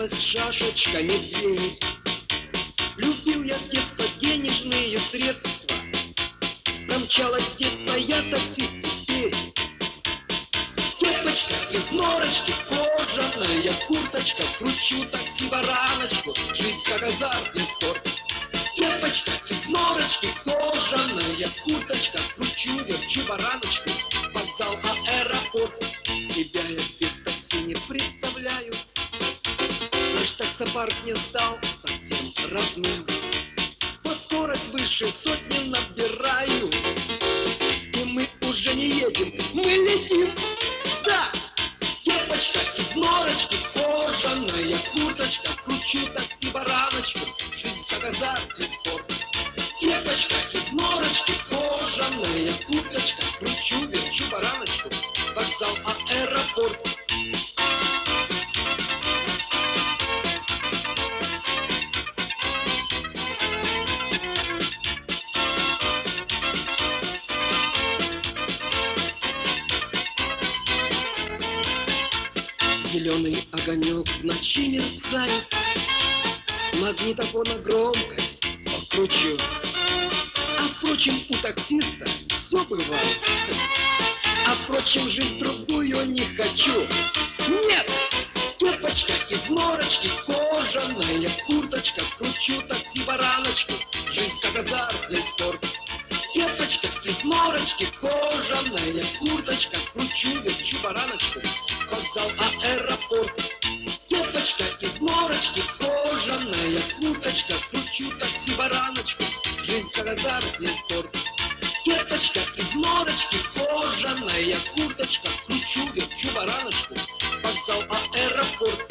Кончилась шашечка, медведь. Любил я с детства денежные средства. Промчалось детство, я таксист теперь. Кепочка из норочки, кожаная курточка. Кручу такси-бараночку, жизнь как азартный спорт. Кепочка из норочки, кожаная курточка. Кручу, верчу бараночку, вокзал, аэропорт. Себя я без такси не представляю. Наш таксопарк не стал совсем родным. По скорость выше сотни набираю. И мы уже не едем, мы летим. Да! Кепочка из норочки, кожаная курточка. Кручу такси-бараночку, жизнь как азартный спорт. Кепочка из норочки, кожаная курточка. Кручу, верчу бараночку, вокзал, аэропорт. Зеленый огонек в ночи мерцает, магнитофона громкость покручу. А впрочем, у таксиста все бывает. А впрочем, жизнь другую не хочу. Нет! Кепочка из норочки, кожаная курточка. Кручу такси-бараночку, жизнь как азартный спорт. Кепочка из норочки, кожаная курточка. Кручу, верчу бараночку, вокзал, аэропорт. Кепочка из норочки, кожаная курточка. Кручу такси-бараночку, жизнь как азартный спорт. Кепочка из норочки, кожаная курточка. Кручу, верчу бараночку, вокзал, аэропорт.